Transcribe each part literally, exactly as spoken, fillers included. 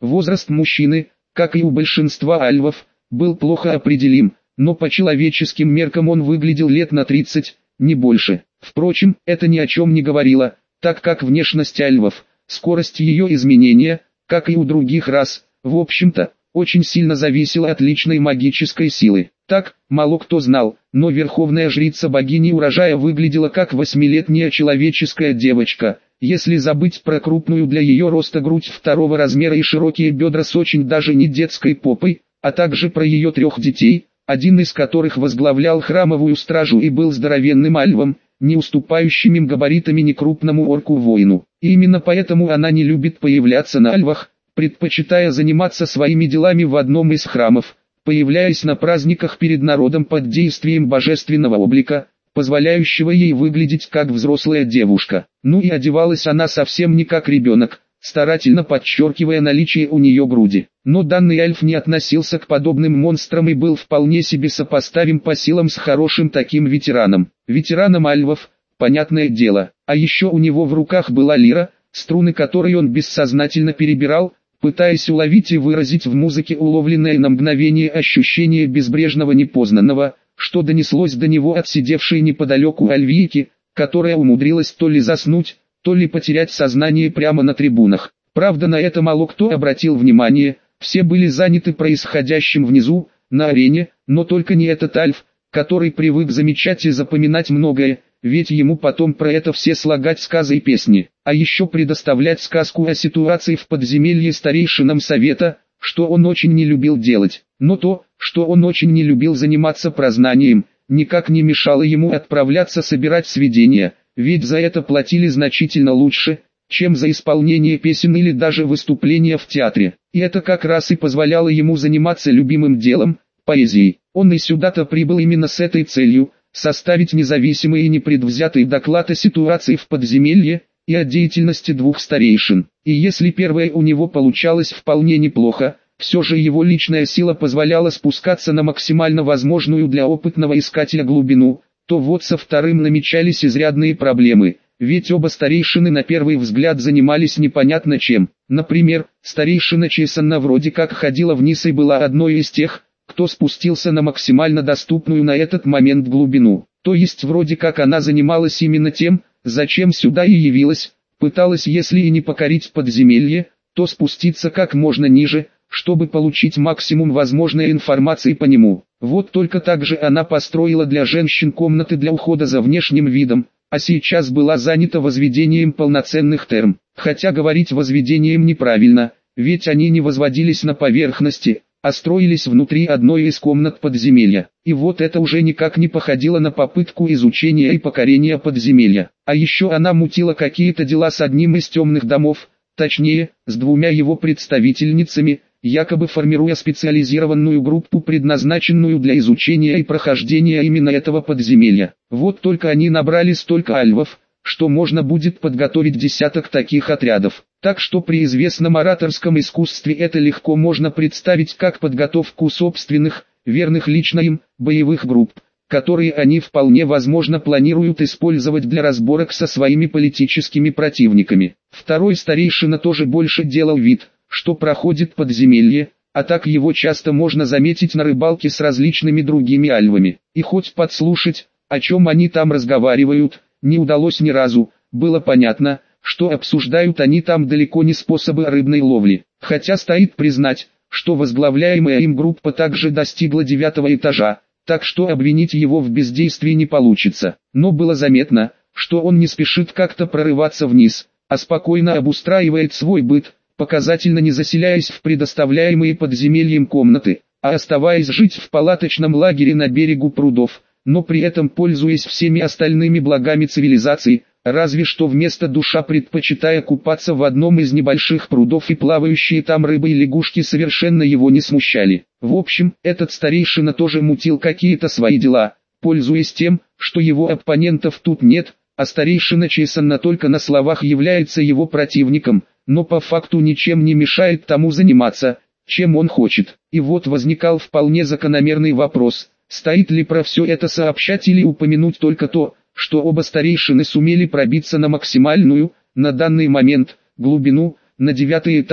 Возраст мужчины, как и у большинства альвов, был плохо определим, но по человеческим меркам он выглядел лет на тридцать, не больше. Впрочем, это ни о чем не говорило, так как внешность альвов, скорость ее изменения, как и у других рас, в общем-то, очень сильно зависела от личной магической силы. Так, мало кто знал, но верховная жрица богини урожая выглядела как восьмилетняя человеческая девочка, если забыть про крупную для ее роста грудь второго размера и широкие бедра с очень даже не детской попой, а также про ее трех детей, один из которых возглавлял храмовую стражу и был здоровенным альвом, не уступающим им габаритами ни крупному орку-воину. И именно поэтому она не любит появляться на альвах, предпочитая заниматься своими делами в одном из храмов, появляясь на праздниках перед народом под действием божественного облика, позволяющего ей выглядеть как взрослая девушка. Ну и одевалась она совсем не как ребенок, старательно подчеркивая наличие у нее груди. Но данный эльф не относился к подобным монстрам и был вполне себе сопоставим по силам с хорошим таким ветераном. Ветераном альвов, понятное дело. А еще у него в руках была лира, струны которой он бессознательно перебирал, пытаясь уловить и выразить в музыке уловленное на мгновение ощущение безбрежного непознанного, что донеслось до него от сидевшей неподалеку альвийки, которая умудрилась то ли заснуть, то ли потерять сознание прямо на трибунах. Правда, на это мало кто обратил внимание, все были заняты происходящим внизу, на арене, но только не этот альф, который привык замечать и запоминать многое, ведь ему потом про это все слагать сказы и песни, а еще предоставлять сказку о ситуации в подземелье старейшинам совета, что он очень не любил делать. Но то, что он очень не любил заниматься прознанием, никак не мешало ему отправляться собирать сведения, ведь за это платили значительно лучше, чем за исполнение песен или даже выступления в театре. И это как раз и позволяло ему заниматься любимым делом, поэзией. Он и сюда-то прибыл именно с этой целью, составить независимый и непредвзятый доклад о ситуации в подземелье и о деятельности двух старейшин. И если первое у него получалось вполне неплохо, все же его личная сила позволяла спускаться на максимально возможную для опытного искателя глубину, то вот со вторым намечались изрядные проблемы, ведь оба старейшины на первый взгляд занимались непонятно чем. Например, старейшина Чесанна вроде как ходила вниз и была одной из тех, кто спустился на максимально доступную на этот момент глубину. То есть вроде как она занималась именно тем, зачем сюда и явилась, пыталась если и не покорить подземелье, то спуститься как можно ниже, чтобы получить максимум возможной информации по нему. Вот только так же она построила для женщин комнаты для ухода за внешним видом, а сейчас была занята возведением полноценных терм. Хотя говорить возведением неправильно, ведь они не возводились на поверхности, а строились внутри одной из комнат подземелья. И вот это уже никак не походило на попытку изучения и покорения подземелья. А еще она мутила какие-то дела с одним из темных домов, точнее, с двумя его представительницами, якобы формируя специализированную группу, предназначенную для изучения и прохождения именно этого подземелья. Вот только они набрали столько альвов, что можно будет подготовить десяток таких отрядов. Так что при известном ораторском искусстве это легко можно представить как подготовку собственных, верных лично им, боевых групп, которые они вполне возможно планируют использовать для разборок со своими политическими противниками. Второй старейшина тоже больше делал вид, что проходит подземелье, а так его часто можно заметить на рыбалке с различными другими альвами. И хоть подслушать, о чем они там разговаривают, не удалось ни разу, было понятно, что обсуждают они там далеко не способы рыбной ловли. Хотя стоит признать, что возглавляемая им группа также достигла девятого этажа, так что обвинить его в бездействии не получится. Но было заметно, что он не спешит как-то прорываться вниз, а спокойно обустраивает свой быт, показательно не заселяясь в предоставляемые подземельем комнаты, а оставаясь жить в палаточном лагере на берегу прудов, но при этом пользуясь всеми остальными благами цивилизации, разве что вместо душа предпочитая купаться в одном из небольших прудов, и плавающие там рыбы и лягушки совершенно его не смущали. В общем, этот старейшина тоже мутил какие-то свои дела, пользуясь тем, что его оппонентов тут нет, а старейшина Чесанна только на словах является его противником, но по факту ничем не мешает тому заниматься, чем он хочет. И вот возникал вполне закономерный вопрос, стоит ли про все это сообщать или упомянуть только то, что оба старейшины сумели пробиться на максимальную, на данный момент, глубину, на девятый этаж,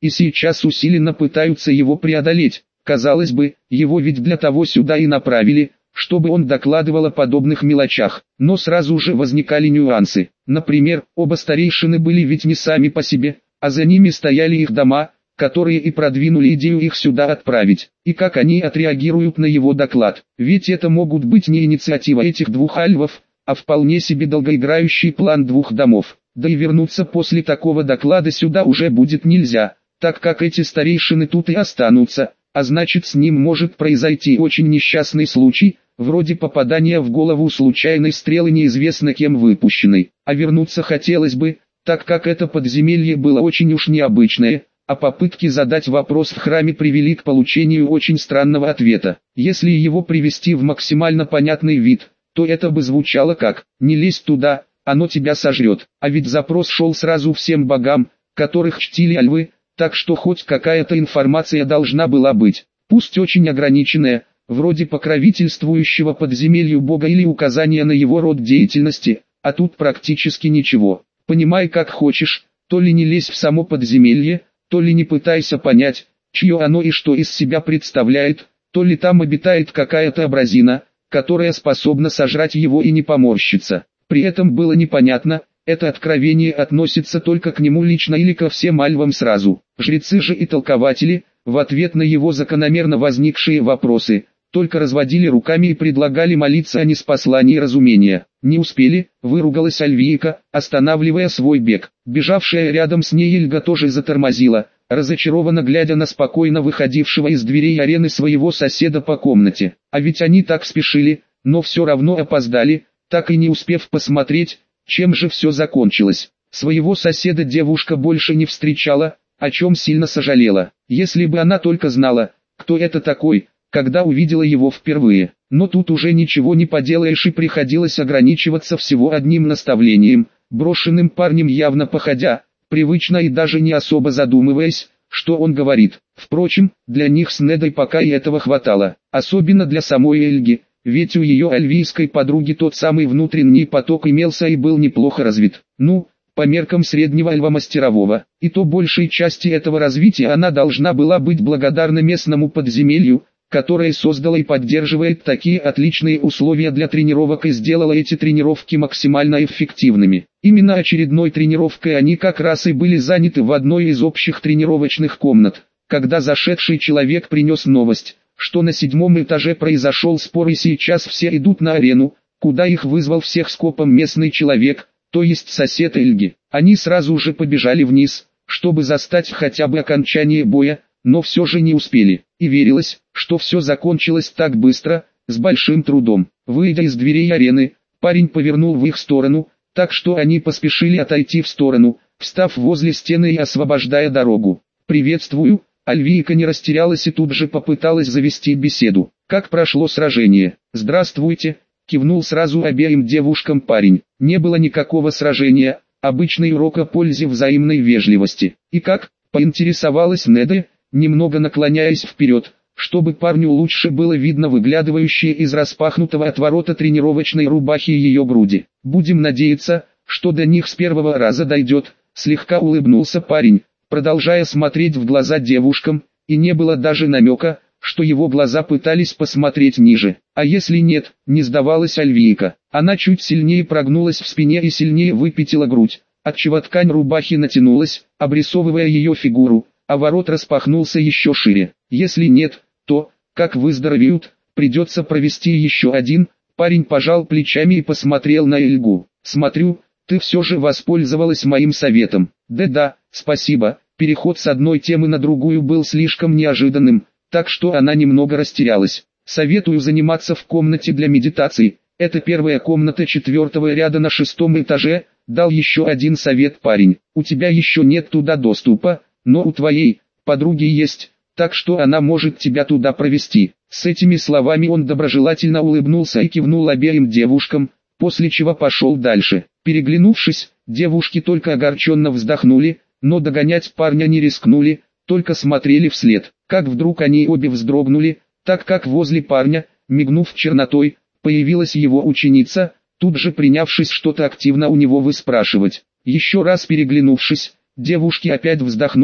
и сейчас усиленно пытаются его преодолеть. Казалось бы, его ведь для того сюда и направили, чтобы он докладывал о подобных мелочах. Но сразу же возникали нюансы. Например, оба старейшины были ведь не сами по себе, а за ними стояли их дома, которые и продвинули идею их сюда отправить. И как они отреагируют на его доклад. Ведь это могут быть не инициатива этих двух альвов, а вполне себе долгоиграющий план двух домов. Да и вернуться после такого доклада сюда уже будет нельзя, так как эти старейшины тут и останутся, а значит с ним может произойти очень несчастный случай, вроде попадания в голову случайной стрелы неизвестно кем выпущенной. А вернуться хотелось бы, так как это подземелье было очень уж необычное, а попытки задать вопрос в храме привели к получению очень странного ответа. Если его привести в максимально понятный вид, то это бы звучало как «не лезь туда, оно тебя сожрет». А ведь запрос шел сразу всем богам, которых чтили альвы, так что хоть какая-то информация должна была быть, пусть очень ограниченная, вроде покровительствующего подземелью бога или указания на его род деятельности, а тут практически ничего. Понимай как хочешь, то ли не лезь в само подземелье, то ли не пытайся понять, чье оно и что из себя представляет, то ли там обитает какая-то абразина, которая способна сожрать его и не поморщиться. При этом было непонятно, это откровение относится только к нему лично или ко всем альвам сразу. Жрецы же и толкователи, в ответ на его закономерно возникшие вопросы, только разводили руками и предлагали молиться о неспослании разумения. Не успели, выругалась Альвийка, останавливая свой бег. Бежавшая рядом с ней Эльга тоже затормозила, разочарованно глядя на спокойно выходившего из дверей арены своего соседа по комнате. А ведь они так спешили, но все равно опоздали, так и не успев посмотреть, чем же все закончилось. Своего соседа девушка больше не встречала, о чем сильно сожалела. Если бы она только знала, кто это такой, когда увидела его впервые. Но тут уже ничего не поделаешь и приходилось ограничиваться всего одним наставлением, брошенным парнем явно походя, привычно и даже не особо задумываясь, что он говорит. Впрочем, для них с Недой пока и этого хватало, особенно для самой Эльги, ведь у ее альвийской подруги тот самый внутренний поток имелся и был неплохо развит. Ну, по меркам среднего альва-мастерового, и то большей части этого развития она должна была быть благодарна местному подземелью, которое создало и поддерживает такие отличные условия для тренировок и сделало эти тренировки максимально эффективными. Именно очередной тренировкой они как раз и были заняты в одной из общих тренировочных комнат, когда зашедший человек принес новость, что на седьмом этаже произошел спор и сейчас все идут на арену, куда их вызвал всех скопом местный человек, то есть сосед Эльги. Они сразу же побежали вниз, чтобы застать хотя бы окончание боя, но все же не успели, и верилось, что все закончилось так быстро, с большим трудом. Выйдя из дверей арены, парень повернул в их сторону, так что они поспешили отойти в сторону, встав возле стены и освобождая дорогу. «Приветствую», Альвийка не растерялась и тут же попыталась завести беседу. «Как прошло сражение?» «Здравствуйте», кивнул сразу обеим девушкам парень. Не было никакого сражения, обычный урок о пользе взаимной вежливости. «И как?» поинтересовалась Неда, немного наклоняясь вперед, чтобы парню лучше было видно выглядывающие из распахнутого отворота тренировочной рубахи ее груди. «Будем надеяться, что до них с первого раза дойдет», слегка улыбнулся парень, продолжая смотреть в глаза девушкам, и не было даже намека, что его глаза пытались посмотреть ниже. А если нет, не сдавалась Альвийка. Она чуть сильнее прогнулась в спине и сильнее выпятила грудь, отчего ткань рубахи натянулась, обрисовывая ее фигуру, а ворот распахнулся еще шире. Если нет, то, как выздоровеют, придется провести еще один. Парень пожал плечами и посмотрел на Эльгу. «Смотрю, ты все же воспользовалась моим советом». «Да-да, спасибо». Переход с одной темы на другую был слишком неожиданным, так что она немного растерялась. «Советую заниматься в комнате для медитации. Это первая комната четвертого ряда на шестом этаже», дал еще один совет парень. «У тебя еще нет туда доступа, но у твоей подруги есть, так что она может тебя туда провести». С этими словами он доброжелательно улыбнулся и кивнул обеим девушкам, после чего пошел дальше. Переглянувшись, девушки только огорченно вздохнули, но догонять парня не рискнули, только смотрели вслед. Как вдруг они обе вздрогнули, так как возле парня, мигнув чернотой, появилась его ученица, тут же принявшись что-то активно у него выспрашивать. Еще раз переглянувшись, девушки опять вздохнули,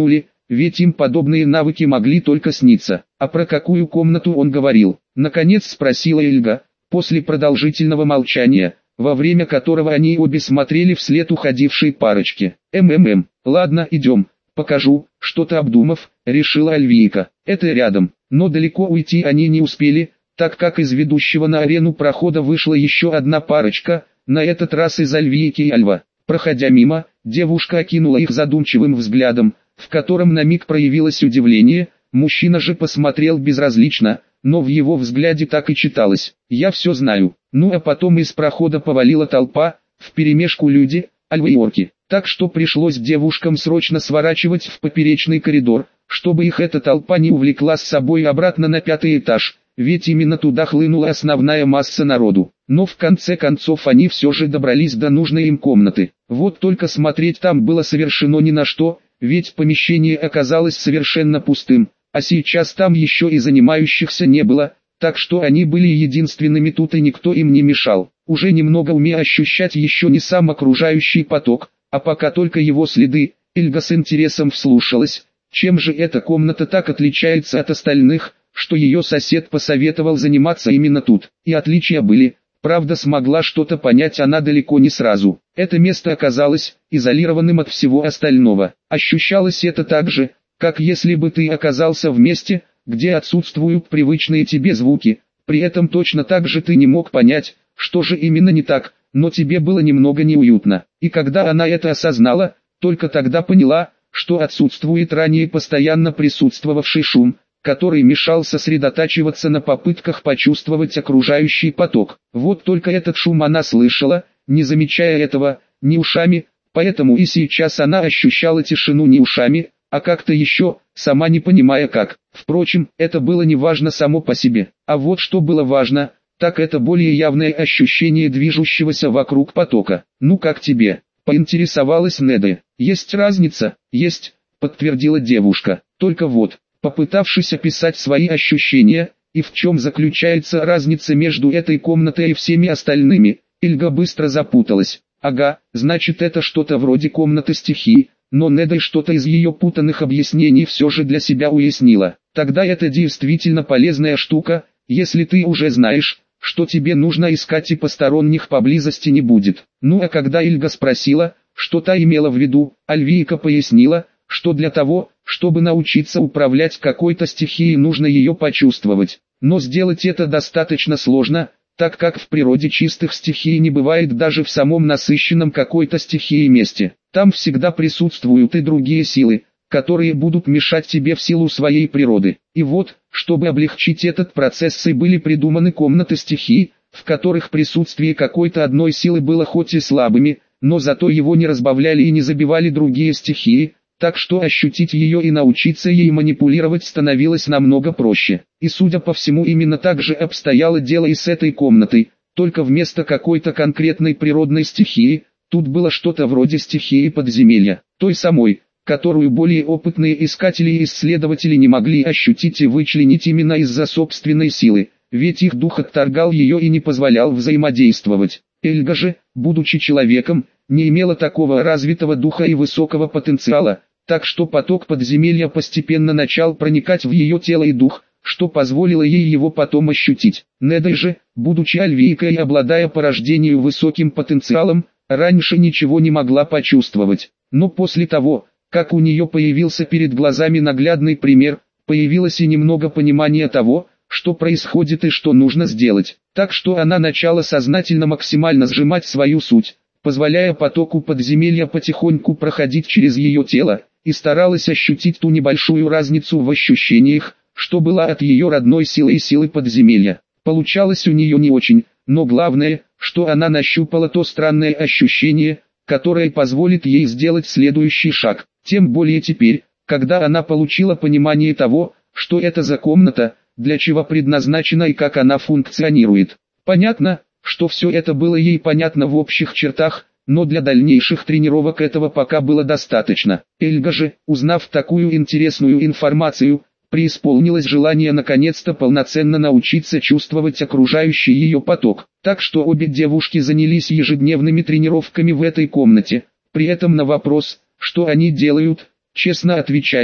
ведь им подобные навыки могли только сниться. А про какую комнату он говорил? Наконец спросила Эльга, после продолжительного молчания, во время которого они обе смотрели вслед уходившей парочке. «МММ, ладно, идем, покажу», что-то обдумав, решила Альвийка. Это рядом, но далеко уйти они не успели, так как из ведущего на арену прохода вышла еще одна парочка, на этот раз из Альвийки и Альва. Проходя мимо, девушка окинула их задумчивым взглядом, в котором на миг проявилось удивление, мужчина же посмотрел безразлично, но в его взгляде так и читалось: «Я все знаю». Ну а потом из прохода повалила толпа, вперемешку люди, альвы и орки, так что пришлось девушкам срочно сворачивать в поперечный коридор, чтобы их эта толпа не увлекла с собой обратно на пятый этаж, ведь именно туда хлынула основная масса народу. Но в конце концов они все же добрались до нужной им комнаты. Вот только смотреть там было совершенно ни на что, ведь помещение оказалось совершенно пустым, а сейчас там еще и занимающихся не было, так что они были единственными тут и никто им не мешал. Уже немного умея ощущать еще не сам окружающий поток, а пока только его следы, Эльга с интересом вслушалась, чем же эта комната так отличается от остальных, что ее сосед посоветовал заниматься именно тут. И отличия были, правда смогла что-то понять она далеко не сразу. Это место оказалось изолированным от всего остального. Ощущалось это так же, как если бы ты оказался в месте, где отсутствуют привычные тебе звуки, при этом точно так же ты не мог понять, что же именно не так, но тебе было немного неуютно. И когда она это осознала, только тогда поняла, что отсутствует ранее постоянно присутствовавший шум, который мешал сосредотачиваться на попытках почувствовать окружающий поток. Вот только этот шум она слышала, не замечая этого, ни ушами, поэтому и сейчас она ощущала тишину не ушами, а как-то еще, сама не понимая как. Впрочем, это было не важно само по себе. А вот что было важно, так это более явное ощущение движущегося вокруг потока. «Ну как тебе?» — поинтересовалась Неда. «Есть разница?» «Есть», — подтвердила девушка. «Только вот, попытавшись описать свои ощущения, и в чем заключается разница между этой комнатой и всеми остальными, Эльга быстро запуталась. Ага, значит это что-то вроде комнаты стихий. Но Неда что-то из ее путанных объяснений все же для себя уяснила. Тогда это действительно полезная штука, если ты уже знаешь, что тебе нужно искать и посторонних поблизости не будет. Ну а когда Эльга спросила, что та имела в виду, Альвийка пояснила, что для того, чтобы научиться управлять какой-то стихией, нужно ее почувствовать. Но сделать это достаточно сложно, так как в природе чистых стихий не бывает даже в самом насыщенном какой-то стихией месте. Там всегда присутствуют и другие силы, которые будут мешать тебе в силу своей природы. И вот, чтобы облегчить этот процесс, и были придуманы комнаты стихий, в которых присутствие какой-то одной силы было хоть и слабыми, но зато его не разбавляли и не забивали другие стихии, так что ощутить ее и научиться ей манипулировать становилось намного проще. И судя по всему именно так же обстояло дело и с этой комнатой, только вместо какой-то конкретной природной стихии, тут было что-то вроде стихии подземелья, той самой, которую более опытные искатели и исследователи не могли ощутить и вычленить именно из-за собственной силы, ведь их дух отторгал ее и не позволял взаимодействовать. Эльга же, будучи человеком, не имела такого развитого духа и высокого потенциала, так что поток подземелья постепенно начал проникать в ее тело и дух, что позволило ей его потом ощутить. Неда же, будучи альвийкой и обладая по рождению высоким потенциалом, раньше ничего не могла почувствовать. Но после того, как у нее появился перед глазами наглядный пример, появилось и немного понимания того, что происходит и что нужно сделать. Так что она начала сознательно максимально сжимать свою суть, позволяя потоку подземелья потихоньку проходить через ее тело, и старалась ощутить ту небольшую разницу в ощущениях, что была от ее родной силы и силы подземелья. Получалось у нее не очень, но главное, что она нащупала то странное ощущение, которое позволит ей сделать следующий шаг. Тем более теперь, когда она получила понимание того, что это за комната, для чего предназначена и как она функционирует. Понятно, что все это было ей понятно в общих чертах, но для дальнейших тренировок этого пока было достаточно. Эльга же, узнав такую интересную информацию, преисполнилось желание наконец-то полноценно научиться чувствовать окружающий ее поток. Так что обе девушки занялись ежедневными тренировками в этой комнате. При этом на вопрос, что они делают, честно отвечали,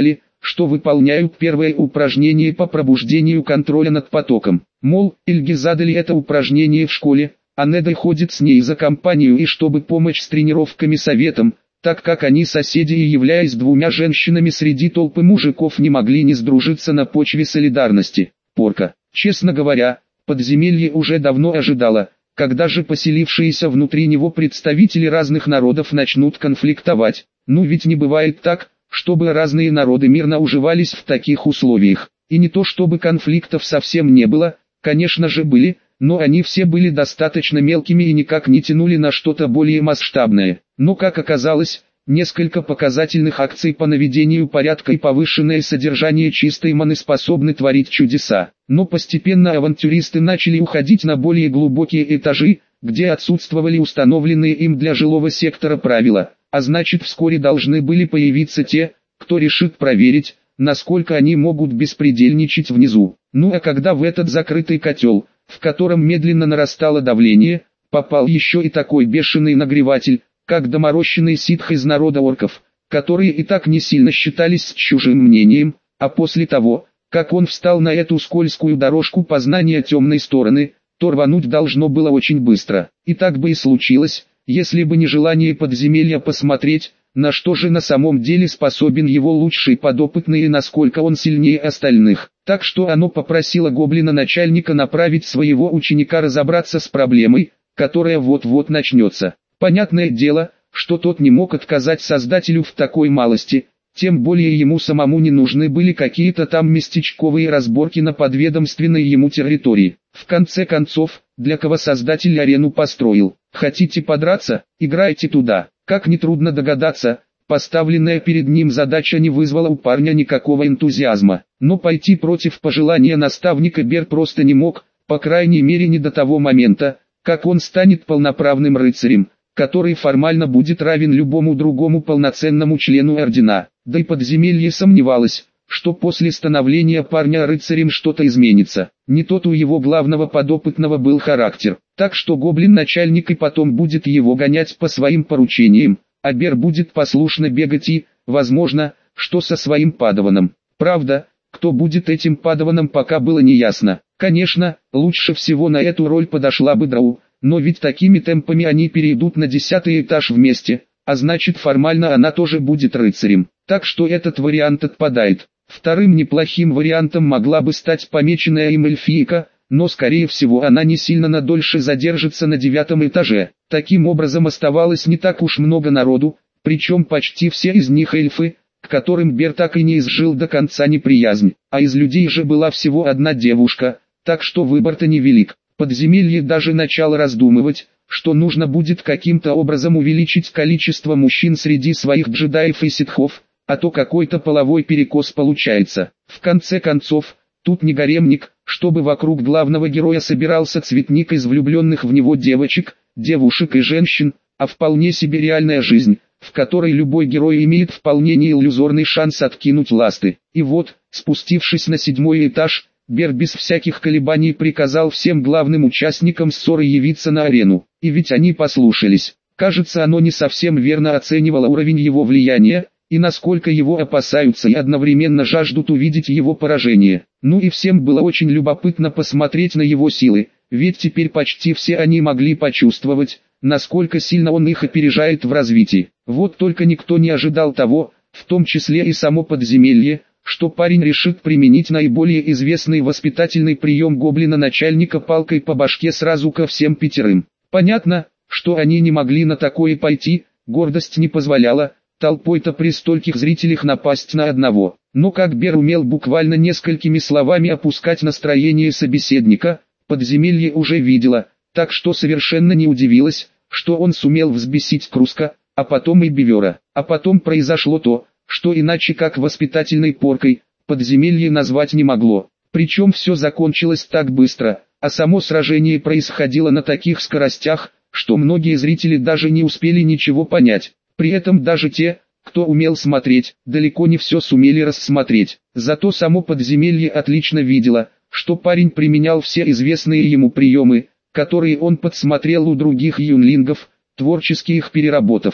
что выполняют первое упражнение по пробуждению контроля над потоком. Мол, Эльге задали это упражнение в школе, а Неда ходит с ней за компанию и чтобы помочь с тренировками советом, так как они соседи и являясь двумя женщинами среди толпы мужиков не могли не сдружиться на почве солидарности. Порка. Честно говоря, подземелье уже давно ожидало, когда же поселившиеся внутри него представители разных народов начнут конфликтовать. Ну ведь не бывает так, чтобы разные народы мирно уживались в таких условиях. И не то чтобы конфликтов совсем не было, конечно же были, но они все были достаточно мелкими и никак не тянули на что-то более масштабное. Но как оказалось, несколько показательных акций по наведению порядка и повышенное содержание чистой маны способны творить чудеса. Но постепенно авантюристы начали уходить на более глубокие этажи, где отсутствовали установленные им для жилого сектора правила, а значит вскоре должны были появиться те, кто решит проверить, насколько они могут беспредельничать внизу. Ну а когда в этот закрытый котел, в котором медленно нарастало давление, попал еще и такой бешеный нагреватель, как доморощенный ситх из народа орков, которые и так не сильно считались с чужим мнением, а после того, как он встал на эту скользкую дорожку познания темной стороны, то рвануть должно было очень быстро. И так бы и случилось, если бы не желание подземелья посмотреть, на что же на самом деле способен его лучший подопытный и насколько он сильнее остальных. Так что оно попросило гоблина-начальника направить своего ученика разобраться с проблемой, которая вот-вот начнется. Понятное дело, что тот не мог отказать создателю в такой малости, тем более ему самому не нужны были какие-то там местечковые разборки на подведомственной ему территории. В конце концов, для кого создатель арену построил? Хотите подраться? Играйте туда. Как нетрудно догадаться, поставленная перед ним задача не вызвала у парня никакого энтузиазма. Но пойти против пожелания наставника Бер просто не мог, по крайней мере не до того момента, как он станет полноправным рыцарем, который формально будет равен любому другому полноценному члену ордена. Да и подземелье сомневалось, что после становления парня рыцарем что-то изменится. Не тот у его главного подопытного был характер, так что гоблин-начальник и потом будет его гонять по своим поручениям, а Бер будет послушно бегать и, возможно, что со своим падаваном. Правда, кто будет этим падаваном, пока было неясно. Конечно, лучше всего на эту роль подошла бы Драу, но ведь такими темпами они перейдут на десятый этаж вместе, а значит формально она тоже будет рыцарем. Так что этот вариант отпадает. Вторым неплохим вариантом могла бы стать помеченная им эльфийка, но скорее всего она не сильно надольше задержится на девятом этаже. Таким образом оставалось не так уж много народу, причем почти все из них эльфы, к которым Бер так и не изжил до конца неприязнь, а из людей же была всего одна девушка, так что выбор-то невелик. Подземелье даже начало раздумывать, что нужно будет каким-то образом увеличить количество мужчин среди своих джедаев и ситхов, а то какой-то половой перекос получается. В конце концов, тут не гаремник, чтобы вокруг главного героя собирался цветник из влюбленных в него девочек, девушек и женщин, а вполне себе реальная жизнь, в которой любой герой имеет вполне неиллюзорный шанс откинуть ласты. И вот, спустившись на седьмой этаж, Бер без всяких колебаний приказал всем главным участникам ссоры явиться на арену. И ведь они послушались. Кажется, оно не совсем верно оценивало уровень его влияния, и насколько его опасаются и одновременно жаждут увидеть его поражение. Ну и всем было очень любопытно посмотреть на его силы, ведь теперь почти все они могли почувствовать, насколько сильно он их опережает в развитии. Вот только никто не ожидал того, в том числе и само подземелье, что парень решит применить наиболее известный воспитательный прием гоблина-начальника палкой по башке сразу ко всем пятерым. Понятно, что они не могли на такое пойти, гордость не позволяла, толпой-то при стольких зрителях напасть на одного. Но как Бер умел буквально несколькими словами опускать настроение собеседника, подземелье уже видела, так что совершенно не удивилась, что он сумел взбесить Круска, а потом и Бивера. А потом произошло то, что иначе как воспитательной поркой, подземелье назвать не могло. Причем все закончилось так быстро, а само сражение происходило на таких скоростях, что многие зрители даже не успели ничего понять. При этом даже те, кто умел смотреть, далеко не все сумели рассмотреть. Зато само подземелье отлично видело, что парень применял все известные ему приемы, которые он подсмотрел у других юнлингов, творчески их переработав.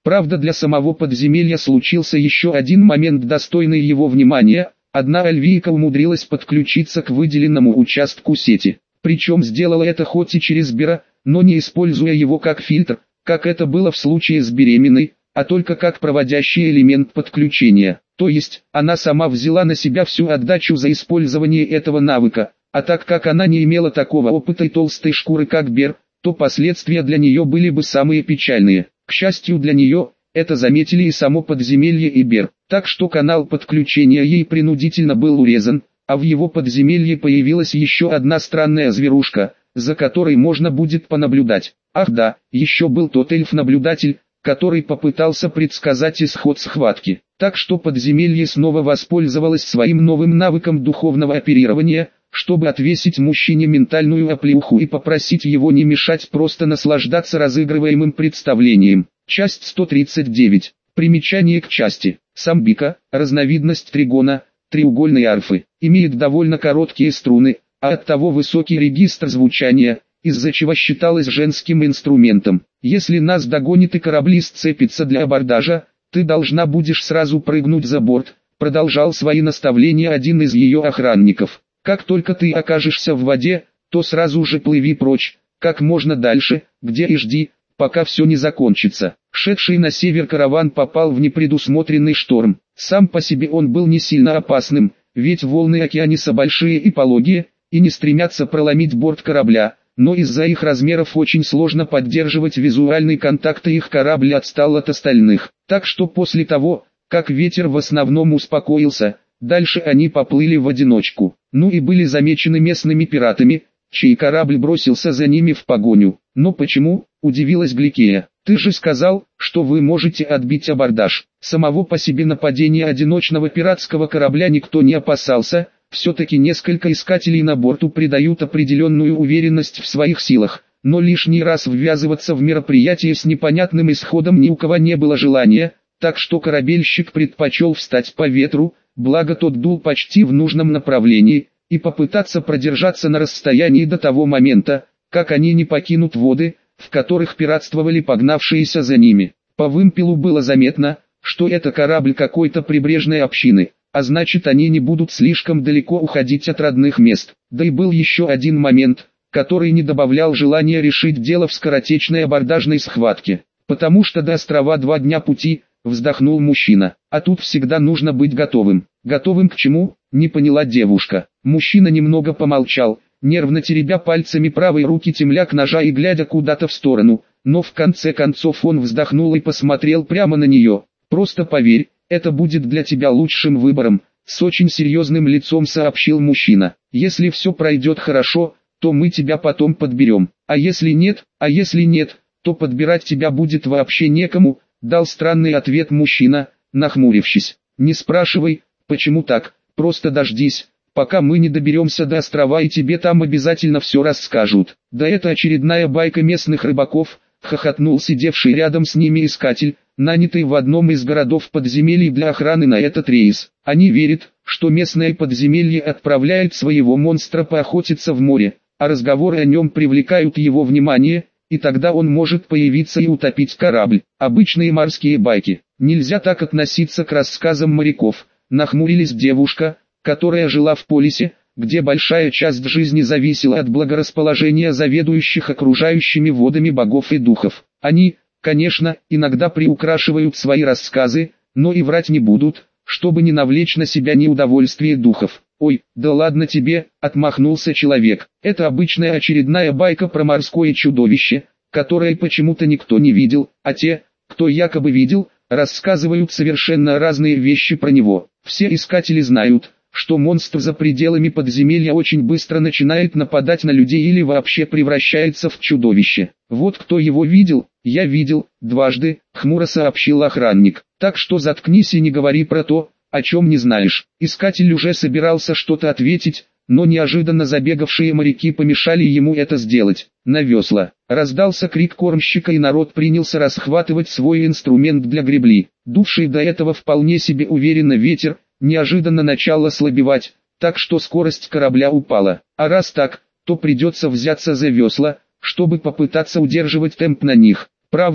Правда, для самого подземелья случился еще один момент, достойный его внимания. Одна эльвийка умудрилась подключиться к выделенному участку сети. Причем сделала это хоть и через Бера, но не используя его как фильтр, как это было в случае с беременной, а только как проводящий элемент подключения. То есть, она сама взяла на себя всю отдачу за использование этого навыка, а так как она не имела такого опыта и толстой шкуры как Бер, то последствия для нее были бы самые печальные. К счастью для нее, это заметили и само подземелье и Бер, так что канал подключения ей принудительно был урезан, а в его подземелье появилась еще одна странная зверушка, за которой можно будет понаблюдать. Ах да, еще был тот эльф-наблюдатель, который попытался предсказать исход схватки. Так что подземелье снова воспользовалось своим новым навыком духовного оперирования, чтобы отвесить мужчине ментальную оплеуху и попросить его не мешать, просто наслаждаться разыгрываемым представлением. Часть сто тридцать девять. Примечание к части. Самбика, разновидность тригона, треугольной арфы, имеет довольно короткие струны, а оттого высокий регистр звучания, из-за чего считалась женским инструментом. Если нас догонит и корабли сцепится для абордажа, ты должна будешь сразу прыгнуть за борт, продолжал свои наставления один из ее охранников. Как только ты окажешься в воде, то сразу же плыви прочь, как можно дальше, где и жди, пока все не закончится. Шедший на север караван попал в непредусмотренный шторм. Сам по себе он был не сильно опасным, ведь волны океаниса большие и пологие, и не стремятся проломить борт корабля, но из-за их размеров очень сложно поддерживать визуальный контакт, и их корабль отстал от остальных. Так что после того, как ветер в основном успокоился, дальше они поплыли в одиночку. Ну и были замечены местными пиратами, чей корабль бросился за ними в погоню. Но почему, удивилась Гликея, ты же сказал, что вы можете отбить абордаж. Самого по себе нападения одиночного пиратского корабля никто не опасался, все-таки несколько искателей на борту придают определенную уверенность в своих силах, но лишний раз ввязываться в мероприятие с непонятным исходом ни у кого не было желания, так что корабельщик предпочел встать по ветру, благо тот дул почти в нужном направлении, и попытаться продержаться на расстоянии до того момента, как они не покинут воды, в которых пиратствовали погнавшиеся за ними. По вымпелу было заметно, что это корабль какой-то прибрежной общины, а значит, они не будут слишком далеко уходить от родных мест. Да и был еще один момент, который не добавлял желания решить дело в скоротечной абордажной схватке. Потому что до острова два дня пути, вздохнул мужчина. А тут всегда нужно быть готовым. Готовым к чему? Не поняла девушка. Мужчина немного помолчал, нервно теребя пальцами правой руки темляк ножа и глядя куда-то в сторону, но в конце концов он вздохнул и посмотрел прямо на нее. Просто поверь, это будет для тебя лучшим выбором, с очень серьезным лицом сообщил мужчина. Если все пройдет хорошо, то мы тебя потом подберем, а если нет, а если нет, то подбирать тебя будет вообще некому, дал странный ответ мужчина, нахмурившись. Не спрашивай, почему так, просто дождись, пока мы не доберемся до острова, и тебе там обязательно все расскажут. Да это очередная байка местных рыбаков, хохотнул сидевший рядом с ними искатель, нанятый в одном из городов подземелий для охраны на этот рейс. Они верят, что местное подземелье отправляет своего монстра поохотиться в море, а разговоры о нем привлекают его внимание, и тогда он может появиться и утопить корабль. Обычные морские байки. Нельзя так относиться к рассказам моряков, нахмурилась девушка, которая жила в полисе, где большая часть жизни зависела от благорасположения заведующих окружающими водами богов и духов. Они, конечно, иногда приукрашивают свои рассказы, но и врать не будут, чтобы не навлечь на себя неудовольствие духов. «Ой, да ладно тебе», — отмахнулся человек. «Это обычная очередная байка про морское чудовище, которое почему-то никто не видел, а те, кто якобы видел, рассказывают совершенно разные вещи про него. Все искатели знают, что монстр за пределами подземелья очень быстро начинает нападать на людей или вообще превращается в чудовище. Вот кто его видел, я видел, дважды», — хмуро сообщил охранник. «Так что заткнись и не говори про то, о чем не знаешь». Искатель уже собирался что-то ответить, но неожиданно забегавшие моряки помешали ему это сделать. На весла. Раздался крик кормщика, и народ принялся расхватывать свой инструмент для гребли. Дувший до этого вполне себе уверенно ветер, неожиданно начал ослабевать, так что скорость корабля упала. А раз так, то придется взяться за весла, чтобы попытаться удерживать темп на них. Правда,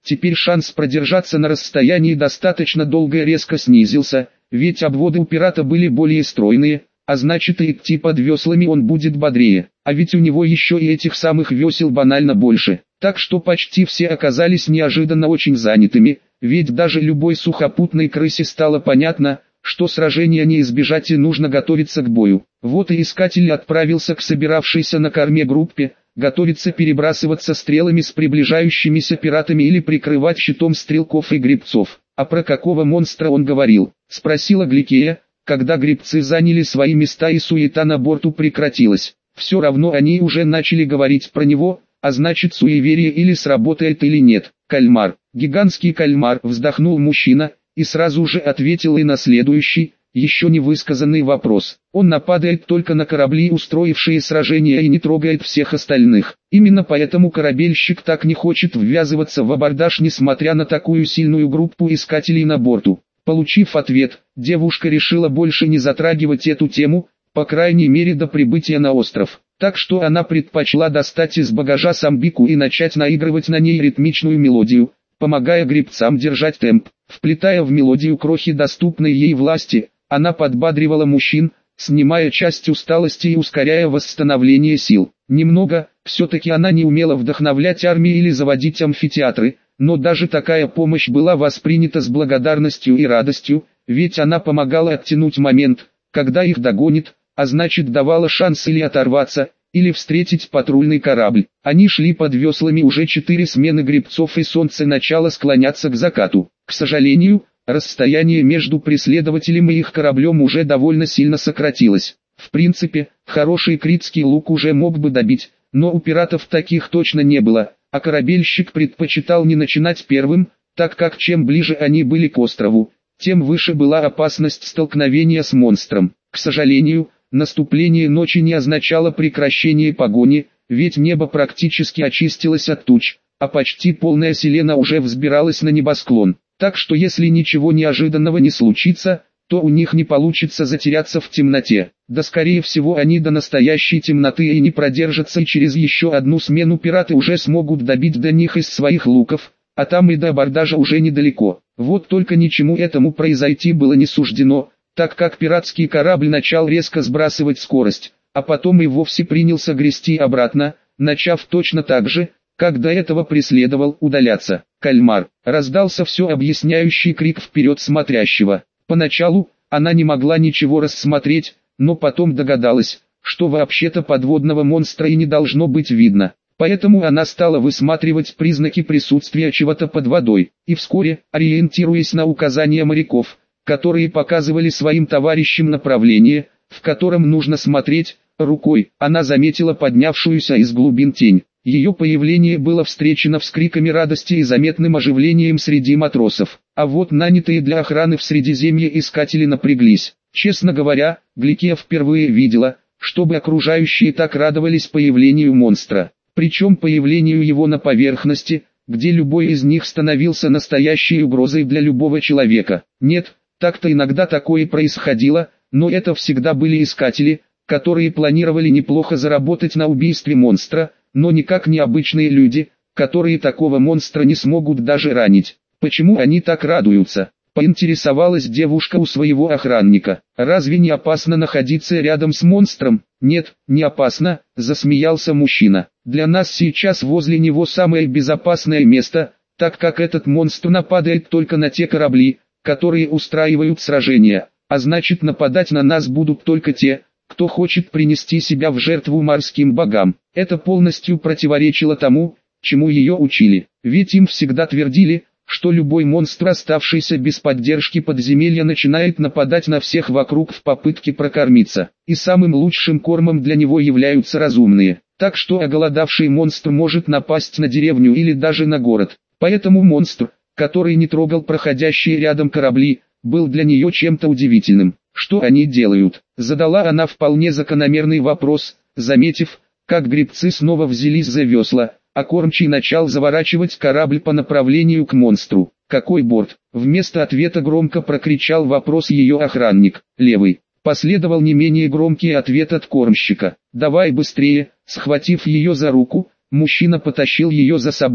Теперь шанс продержаться на расстоянии достаточно долго резко снизился, ведь обводы у пирата были более стройные, а значит и идти под веслами он будет бодрее, а ведь у него еще и этих самых весел банально больше. Так что почти все оказались неожиданно очень занятыми, ведь даже любой сухопутной крысе стало понятно, что сражения не избежать и нужно готовиться к бою. Вот и искатель отправился к собиравшейся на корме группе, готовиться перебрасываться стрелами с приближающимися пиратами или прикрывать щитом стрелков и гребцов. А про какого монстра он говорил? Спросила Гликея, когда гребцы заняли свои места и суета на борту прекратилась. Все равно они уже начали говорить про него, а значит суеверие или сработает или нет. Кальмар, гигантский кальмар, вздохнул мужчина, и сразу же ответил и на следующий, еще не высказанный вопрос. Он нападает только на корабли, устроившие сражения, и не трогает всех остальных. Именно поэтому корабельщик так не хочет ввязываться в абордаж, несмотря на такую сильную группу искателей на борту. Получив ответ, девушка решила больше не затрагивать эту тему, по крайней мере до прибытия на остров. Так что она предпочла достать из багажа самбику и начать наигрывать на ней ритмичную мелодию, помогая гребцам держать темп. Вплетая в мелодию крохи доступной ей власти, она подбадривала мужчин, снимая часть усталости и ускоряя восстановление сил. Немного, все-таки она не умела вдохновлять армии или заводить амфитеатры, но даже такая помощь была воспринята с благодарностью и радостью, ведь она помогала оттянуть момент, когда их догонит, а значит давала шанс или оторваться, или встретить патрульный корабль. Они шли под веслами уже четыре смены гребцов, и солнце начало склоняться к закату. К сожалению, расстояние между преследователем и их кораблем уже довольно сильно сократилось. В принципе, хороший критский лук уже мог бы добить, но у пиратов таких точно не было, а корабельщик предпочитал не начинать первым, так как чем ближе они были к острову, тем выше была опасность столкновения с монстром. К сожалению, наступление ночи не означало прекращение погони, ведь небо практически очистилось от туч, а почти полная селена уже взбиралась на небосклон. Так что если ничего неожиданного не случится, то у них не получится затеряться в темноте. Да скорее всего они до настоящей темноты и не продержатся, и через еще одну смену пираты уже смогут добить до них из своих луков, а там и до абордажа уже недалеко. Вот только ничему этому произойти было не суждено, так как пиратский корабль начал резко сбрасывать скорость, а потом и вовсе принялся грести обратно, начав точно так же, как до этого преследовал, удаляться. Кальмар, раздался все объясняющий крик вперед смотрящего. Поначалу, она не могла ничего рассмотреть, но потом догадалась, что вообще-то подводного монстра и не должно быть видно. Поэтому она стала высматривать признаки присутствия чего-то под водой, и вскоре, ориентируясь на указания моряков, которые показывали своим товарищам направление, в котором нужно смотреть, рукой, она заметила поднявшуюся из глубин тень. Ее появление было встречено вскриками радости и заметным оживлением среди матросов. А вот нанятые для охраны в Средиземье искатели напряглись. Честно говоря, Гликея впервые видела, чтобы окружающие так радовались появлению монстра. Причем появлению его на поверхности, где любой из них становился настоящей угрозой для любого человека. Нет, так-то иногда такое происходило, но это всегда были искатели, которые планировали неплохо заработать на убийстве монстра, но никак не обычные люди, которые такого монстра не смогут даже ранить. Почему они так радуются? Поинтересовалась девушка у своего охранника. Разве не опасно находиться рядом с монстром? Нет, не опасно, засмеялся мужчина. Для нас сейчас возле него самое безопасное место, так как этот монстр нападает только на те корабли, которые устраивают сражения, а значит нападать на нас будут только те, кто хочет принести себя в жертву морским богам. Это полностью противоречило тому, чему ее учили, ведь им всегда твердили, что любой монстр, оставшийся без поддержки подземелья, начинает нападать на всех вокруг в попытке прокормиться, и самым лучшим кормом для него являются разумные. Так что оголодавший монстр может напасть на деревню или даже на город. Поэтому монстр, который не трогал проходящие рядом корабли, был для нее чем-то удивительным. Что они делают? Задала она вполне закономерный вопрос, заметив, как гребцы снова взялись за весла, а кормчий начал заворачивать корабль по направлению к монстру. Какой борт? Вместо ответа громко прокричал вопрос ее охранник. Левый. Последовал не менее громкий ответ от кормщика. Давай быстрее. Схватив ее за руку, мужчина потащил ее за собой.